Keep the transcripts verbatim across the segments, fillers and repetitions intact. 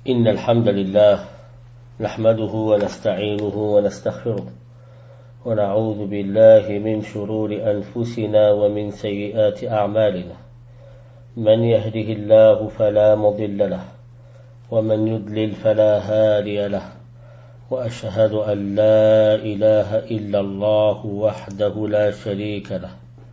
إن الحمد لله نحمده ونستعينه ونستغفره ونعوذ بالله من شرور أنفسنا ومن سيئات أعمالنا من يهده الله فلا مضل له ومن يضلل فلا هادي له وأشهد أن لا إله إلا الله وحده لا شريك له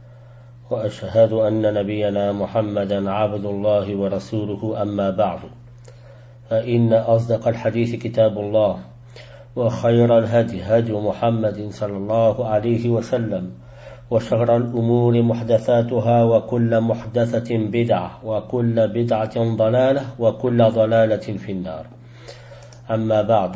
وأشهد أن نبينا محمدا عبد الله ورسوله أما بعد فإن أصدق الحديث كتاب الله وخير الهدي هدي محمد صلى الله عليه وسلم وشر الأمور محدثاتها وكل محدثة بدعة وكل بدعة ضلالة وكل ضلالة في النار أما بعد.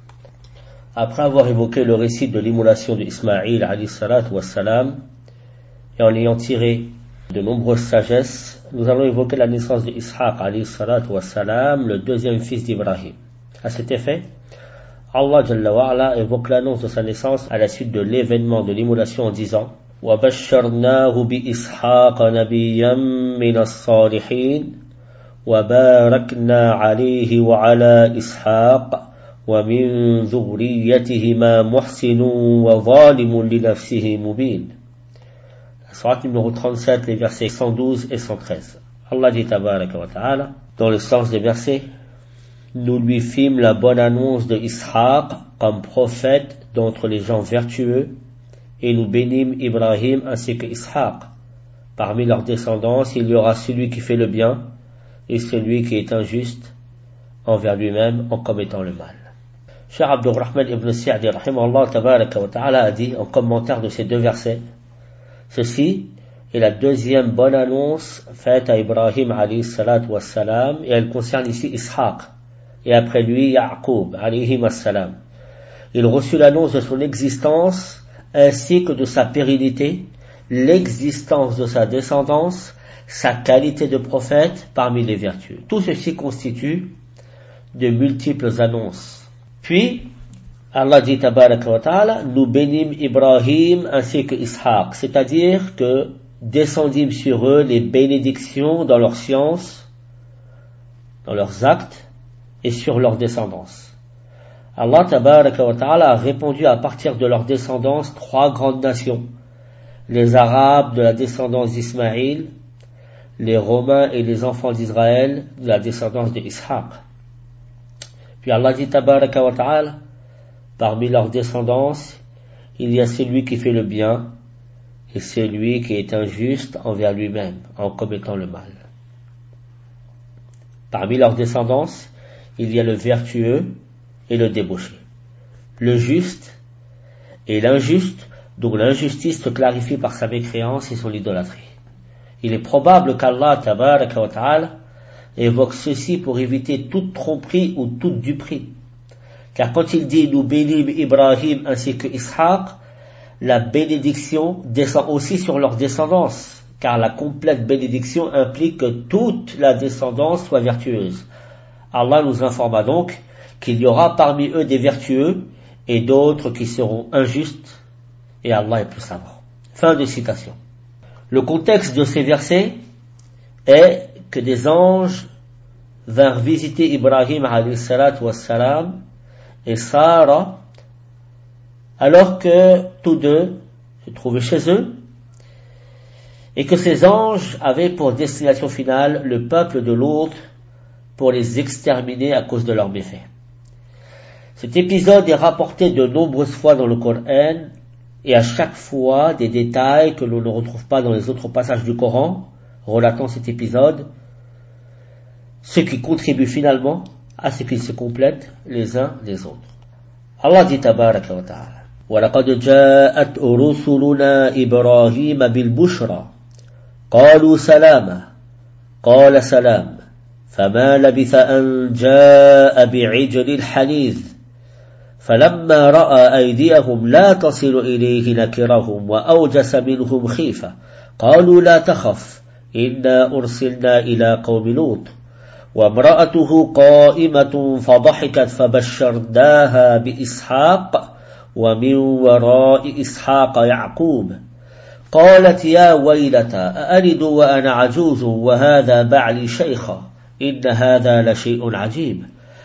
Après avoir évoqué le récit de l'immolation d'Ismaïl alayhi salatu wassalam et en ayant tiré de nombreuses sagesses, nous allons évoquer la naissance d'Ishaq alayhi salatu wassalam, le deuxième fils d'Ibrahim. À cet effet, Allah Jalla wa Ala évoque l'annonce de sa naissance à la suite de l'événement de l'immolation en disant وَبَشَّرْنَاهُ بِإِسْحَاقَ نَبِيًّا مِنَ الصَّالِحِينَ وَبَارَكْنَا عَلَيْهِ وَعَلَى إِسْحَاقَ وَمِن ذُرِّيَّتِهِمَا مُحْسِنٌ وَظَالِمٌ لِنَفْسِهِ مُبِينٌ. Surat numéro trente-sept, les versets cent douze et cent treize. Allah dit tabaraka wa ta'ala, dans le sens des versets, nous lui fîmes la bonne annonce de Ishaq comme prophète d'entre les gens vertueux, et nous bénîmes Ibrahim ainsi que Ishaq. Parmi leurs descendants, il y aura celui qui fait le bien et celui qui est injuste envers lui-même en commettant le mal. Cheikh Abdurrahman ibn Sa'di rahimahullah tabaraka wa ta'ala a dit en commentaire de ces deux versets, ceci est la deuxième bonne annonce faite à Ibrahim alayhi salatu wassalam, et elle concerne ici Ishaq et après lui Ya'qub alayhi wassalam. Il reçut l'annonce de son existence ainsi que de sa pérennité, l'existence de sa descendance, sa qualité de prophète parmi les vertus. Tout ceci constitue de multiples annonces. Puis Allah dit tabaraka wa ta'ala, nous bénîmes Ibrahim ainsi que Ishaq, c'est-à-dire que descendîmes sur eux les bénédictions dans leur science, dans leurs actes et sur leur descendance. Allah tabaraka wa ta'ala a répondu à partir de leur descendance trois grandes nations, les Arabes de la descendance d'Ismaïl, les Romains et les enfants d'Israël de la descendance d'Ishaq. Puis Allah dit tabaraka wa ta'ala, parmi leurs descendance, il y a celui qui fait le bien et celui qui est injuste envers lui-même en commettant le mal. Parmi leurs descendance, il y a le vertueux et le débauché, le juste et l'injuste, dont l'injustice se clarifie par sa mécréance et son idolâtrie. Il est probable qu'Allah tabaraka wa ta'ala évoque ceci pour éviter toute tromperie ou toute duperie. Car quand il dit « nous bénîmes Ibrahim ainsi que Ishaq », la bénédiction descend aussi sur leur descendance, car la complète bénédiction implique que toute la descendance soit vertueuse. Allah nous informa donc qu'il y aura parmi eux des vertueux et d'autres qui seront injustes, et Allah est plus savant. Fin de citation. Le contexte de ces versets est que des anges vinrent visiter Ibrahim alayhi salatu wassalam et Sarah, alors que tous deux se trouvaient chez eux, et que ces anges avaient pour destination finale le peuple de l'autre pour les exterminer à cause de leurs méfaits. Cet épisode est rapporté de nombreuses fois dans le Coran, et à chaque fois des détails que l'on ne retrouve pas dans les autres passages du Coran relatant cet épisode, ce qui contribue finalement à ce qu'ils se complètent les uns les autres. Allah dit tabaraka wa ta'ala, وَلَقَدْ جَاءَتْ رُسُلُنَا إِبْرَاهِيمَ بِالْبُشْرَى قَالُوا سَلَامًا قَالَ سَلَامٌ فَمَا لَبِثَ أَنْ جَاءَ بِعِجْلٍ حَنِيذٍ فَلَمَّا رَأَى أَيْدِيَهُمْ لَا تَصِلُ إِلَيْهِ نَكِرَهُمْ وَأَوْجَسَ مِنْهُمْ خِيفَةً قَالُوا لَا تَخَفْ إِنَّا أُرْسِلْنَا إِلَى قَوْمِ لُوطٍ وامرأته قائمة فضحكت فبشرناها بإسحاق ومن وراء إسحاق يعقوب قالت يا ويلتى أألد وأنا عجوز وهذا بعلي شيخا إن هذا لشيء عجيب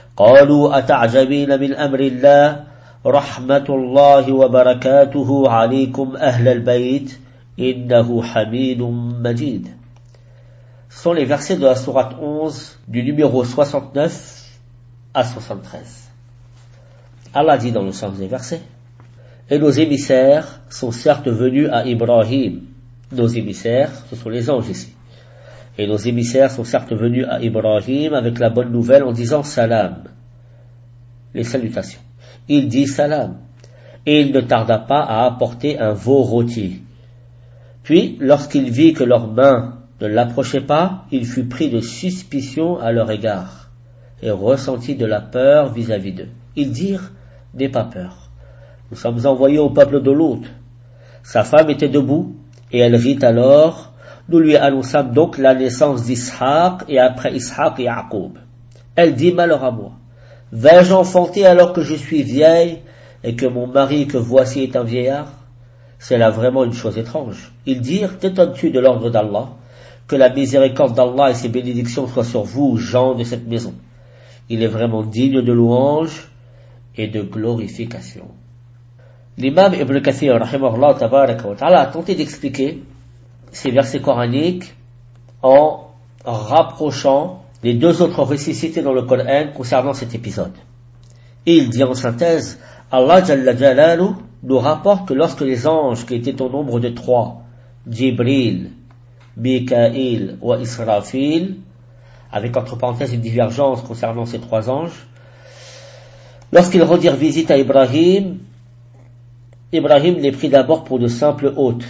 قالوا أتعجبين من أمر الله رحمة الله وبركاته عليكم أهل البيت إنه حميد مجيد. Ce sont les versets de la sourate onze du numéro soixante-neuf à soixante-treize. Allah dit dans le sens des versets: et nos émissaires sont certes venus à Ibrahim. Nos émissaires, ce sont les anges ici. Et nos émissaires sont certes venus à Ibrahim avec la bonne nouvelle en disant salam, les salutations. Il dit salam, et il ne tarda pas à apporter un veau rôti. Puis, lorsqu'il vit que leurs mains ne l'approchaient pas, il fut pris de suspicion à leur égard, et ressentit de la peur vis-à-vis d'eux. Ils dirent: n'aie pas peur, nous sommes envoyés au peuple de Lot. Sa femme était debout, et elle rit alors. Nous lui annonçâmes donc la naissance d'Ishaq, et après Ishaq, Yaqub. Elle dit: malheur à moi, vais-je enfanter alors que je suis vieille, et que mon mari que voici est un vieillard? C'est là vraiment une chose étrange. Ils dirent: t'étonnes-tu de l'ordre d'Allah? Que la miséricorde d'Allah et ses bénédictions soient sur vous, gens de cette maison. Il est vraiment digne de louange et de glorification. L'imam Ibn Kathir, rahimahullah tabaraka wa ta'ala, a tenté d'expliquer ces versets coraniques en rapprochant les deux autres récits cités dans le Coran concernant cet épisode. Et il dit en synthèse: Allah Jalla Jalalu nous rapporte que lorsque les anges, qui étaient au nombre de trois, Jibril, Mikaïl et Israfil, avec entre parenthèses une divergence concernant ces trois anges, lorsqu'ils rendirent visite à Ibrahim, Ibrahim les prit d'abord pour de simples hôtes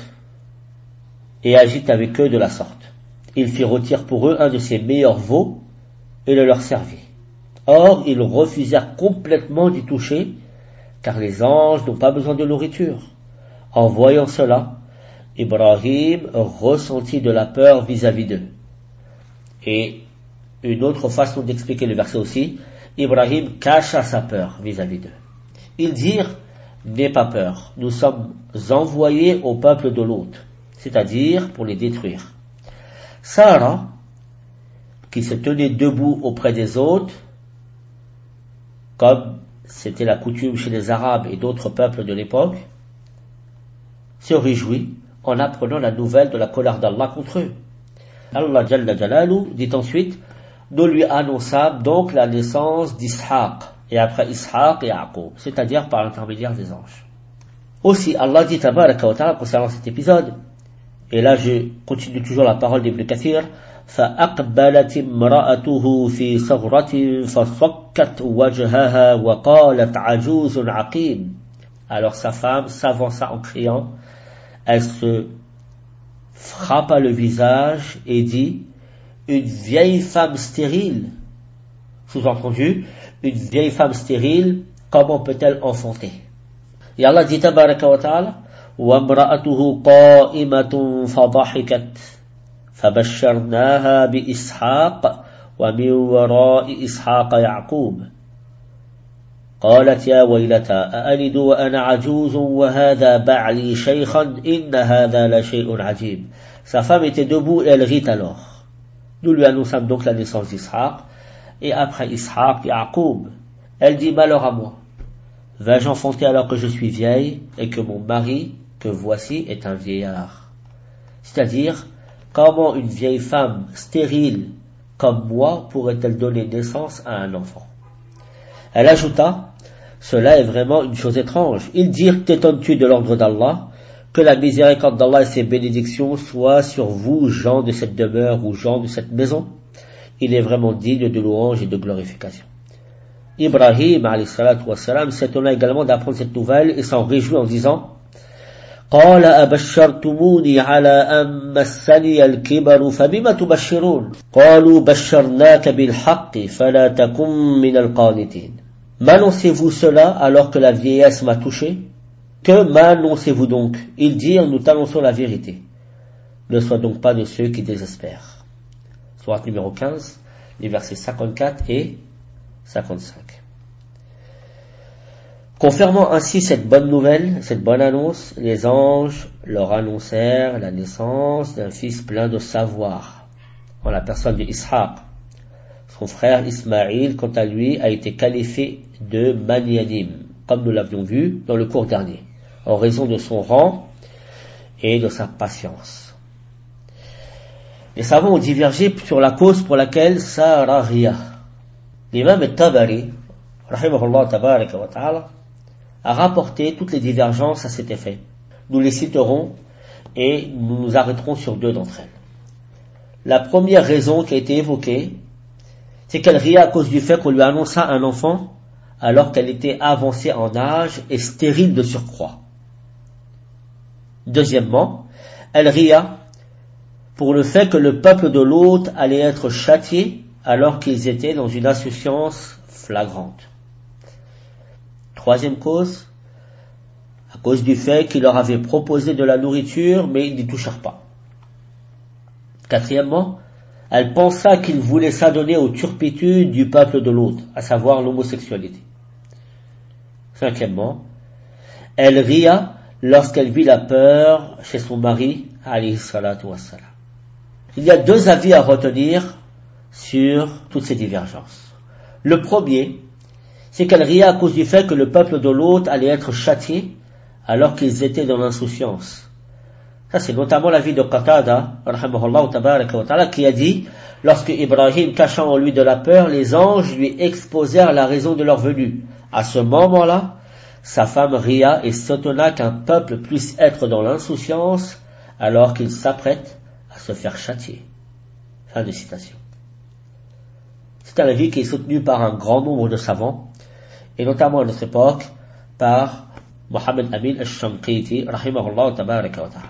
et agit avec eux de la sorte. Il fit rôtir pour eux un de ses meilleurs veaux et le leur servit. Or, ils refusèrent complètement d'y toucher, car les anges n'ont pas besoin de nourriture. En voyant cela, Ibrahim ressentit de la peur vis-à-vis d'eux. Et une autre façon d'expliquer le verset aussi, Ibrahim cacha sa peur vis-à-vis d'eux. Ils dirent: n'aie pas peur, nous sommes envoyés au peuple de Lot, c'est-à-dire pour les détruire. Sarah, qui se tenait debout auprès des hôtes, comme c'était la coutume chez les Arabes et d'autres peuples de l'époque, se réjouit en apprenant la nouvelle de la colère d'Allah contre eux. Allah Jalla Jalalu dit ensuite: nous lui annonçâmes donc la naissance d'Ishaq, et après Ishaq et Yaqub, c'est-à-dire par l'intermédiaire des anges. Aussi, Allah dit tabaraka wa ta'ala concernant cet épisode, et là je continue toujours la parole d'Ibn Kathir: فأقبلت امرأته في صغرة فصكت وجهها وقالت عجوز عقيم. Alors sa femme s'avança en criant, elle se frappa le visage et dit: une vieille femme stérile. Sous-entendu, une vieille femme stérile, comment peut-elle enfanter? Et Allah dit tabaraka wa ta'ala: وامرأته قائمة فضحكت فبشرناها بإسحاق ومن وراء إسحاق يعقوب قالت يا ويلتى أألد وأنا عجوز وهذا بعلي شيخا إن هذا لشيء عجيب. Sa femme était debout et elle rit alors. Nous lui annonçâmes donc la naissance d'Ishaq, et après Ishaq, Yaqub. Elle dit: malheur à moi, vais-je enfanter alors que je suis vieille et que mon mari, que voici, est un vieillard? C'est-à-dire, comment une vieille femme stérile comme moi pourrait-elle donner naissance à un enfant? Elle ajouta: cela est vraiment une chose étrange. Ils dirent: t'étonnes-tu de l'ordre d'Allah? Que la miséricorde d'Allah et ses bénédictions soient sur vous, gens de cette demeure ou gens de cette maison. Il est vraiment digne de louange et de glorification. Ibrahim alayhi salatu wassalam s'étonna également d'apprendre cette nouvelle et s'en réjouit en disant: قال أبشرتموني على أن مسني الكبر فبم تبشرون قالوا بشرناك بالحق فلا تكن من القانتين. M'annoncez-vous cela alors que la vieillesse m'a touché? Que m'annoncez-vous donc? Ils dirent: nous t'annonçons la vérité. Ne sois donc pas de ceux qui désespèrent. Sourate numéro quinze, les versets cinquante-quatre et cinquante-cinq. Confirmant ainsi cette bonne nouvelle, cette bonne annonce, les anges leur annoncèrent la naissance d'un fils plein de savoir, en la personne de Ishaq. Son frère Ismaïl, quant à lui, a été qualifié de Magnanim, comme nous l'avions vu dans le cours dernier, en raison de son rang et de sa patience. Les savants ont divergé sur la cause pour laquelle Sara Ria. L'imam al-Tabari, rahimahullah tabaraka wa ta'ala, a rapporté toutes les divergences à cet effet. Nous les citerons et nous nous arrêterons sur deux d'entre elles. La première raison qui a été évoquée, c'est qu'elle ria à cause du fait qu'on lui annonça un enfant alors qu'elle était avancée en âge et stérile de surcroît. Deuxièmement, elle ria pour le fait que le peuple de Lot allait être châtié alors qu'ils étaient dans une insouciance flagrante. Troisième cause, à cause du fait qu'il leur avait proposé de la nourriture, mais ils n'y touchèrent pas. Quatrièmement, elle pensa qu'il voulait s'adonner aux turpitudes du peuple de l'autre, à savoir l'homosexualité. Cinquièmement, elle ria lorsqu'elle vit la peur chez son mari, alayhi salatu wassalam. Il y a deux avis à retenir sur toutes ces divergences. Le premier, c'est qu'elle ria à cause du fait que le peuple de l'autre allait être châtié alors qu'ils étaient dans l'insouciance. Ça, c'est notamment l'avis de Qatada, rahimahullah tabaraka wa ta'ala, qui a dit, lorsque Ibrahim, cachant en lui de la peur, les anges lui exposèrent la raison de leur venue. À ce moment-là, sa femme ria et s'étonna qu'un peuple puisse être dans l'insouciance alors qu'il s'apprête à se faire châtier. Fin de citation. C'est un avis qui est soutenu par un grand nombre de savants, et notamment à notre époque, par Mohammed Amin al-Shanqiti, rahimahullah tabaraka wa ta'ala.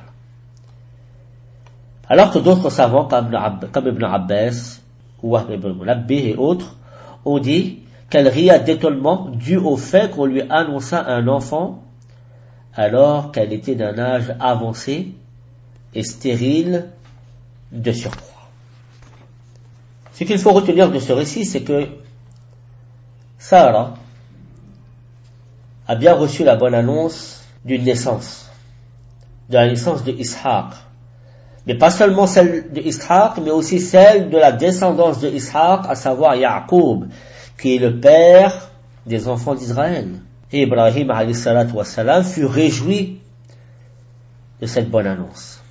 Alors que d'autres savants, comme, comme Ibn Abbas, ou Ibn Munabbih et autres, ont dit qu'elle ria d'étonnement dû au fait qu'on lui annonça un enfant alors qu'elle était d'un âge avancé et stérile de surcroît. Ce qu'il faut retenir de ce récit, c'est que Sarah a bien reçu la bonne annonce d'une naissance, de la naissance de Ishaq. Mais pas seulement celle de Ishaq, mais aussi celle de la descendance de Ishaq, à savoir Ya'qub, qui est le père des enfants d'Israël. Et Ibrahim alayhi salatu wassalam fut réjoui de cette bonne annonce.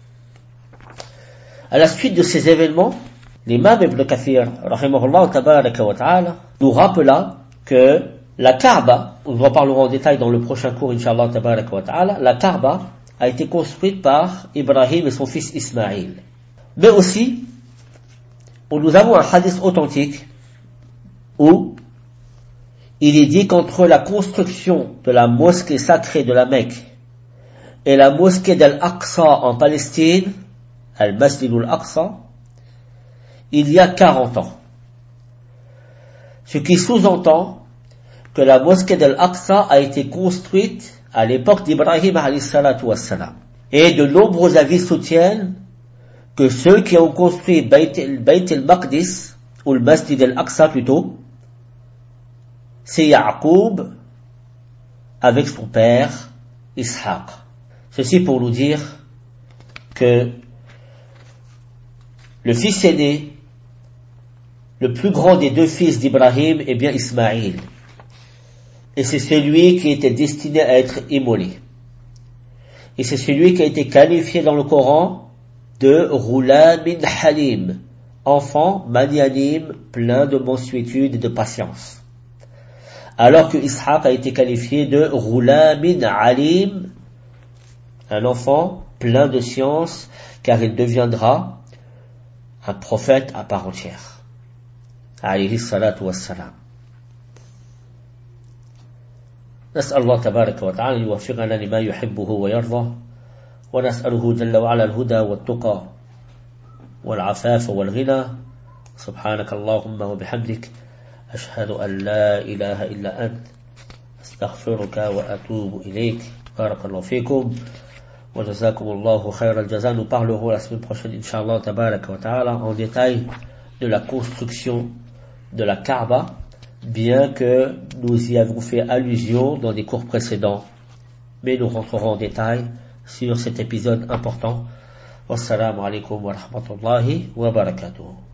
À la suite de ces événements, l'imam Ibn Kathir, rahimahullah tabaraka wa ta'ala, nous rappela que la Kaaba, nous en parlerons en détail dans le prochain cours, inshallah tabaraka wa ta'ala, la Kaaba a été construite par Ibrahim et son fils Ismaïl. Mais aussi, nous avons un hadith authentique où il est dit qu'entre la construction de la mosquée sacrée de la Mecque et la mosquée d'Al-Aqsa en Palestine, Al-Masjid al-Aqsa, il y a quarante ans. Ce qui sous-entend que la mosquée d'Al-Aqsa a été construite à l'époque d'Ibrahim alayhi salatu wassalam. Et de nombreux avis soutiennent que ceux qui ont construit Bayt al-Maqdis, ou le Masjid al-Aqsa plutôt, c'est Ya'qub avec son père Ishaq. Ceci pour nous dire que le fils aîné, le plus grand des deux fils d'Ibrahim, est bien Ismaïl. Et c'est celui qui était destiné à être immolé. Et c'est celui qui a été qualifié dans le Coran de Ghulamin Halim, enfant magnanim, plein de mansuétude et de patience. Alors que Ishaq a été qualifié de Ghulamin Alim, un enfant plein de science, car il deviendra un prophète à part entière. Alayhi salatu wassalam. نسأل الله تبارك وتعالى يوفقنا لما يحبه ويرضى ونسأله جل وعلا الهدى والتقى والعفاف والغنى سبحانك اللهم وبحمدك أشهد أن لا إله إلا أنت أستغفرك وأتوب إليك بارك الله فيكم وجزاكم الله خير الجزاء. Nous parlerons la semaine prochaine Inch'Allah tabaraka wa ta'ala en détail de la construction de la Kaaba, bien que nous y avons fait allusion dans des cours précédents, mais nous rentrerons en détail sur cet épisode important. Wassalamu alaikum wa rahmatullahi wa barakatuh.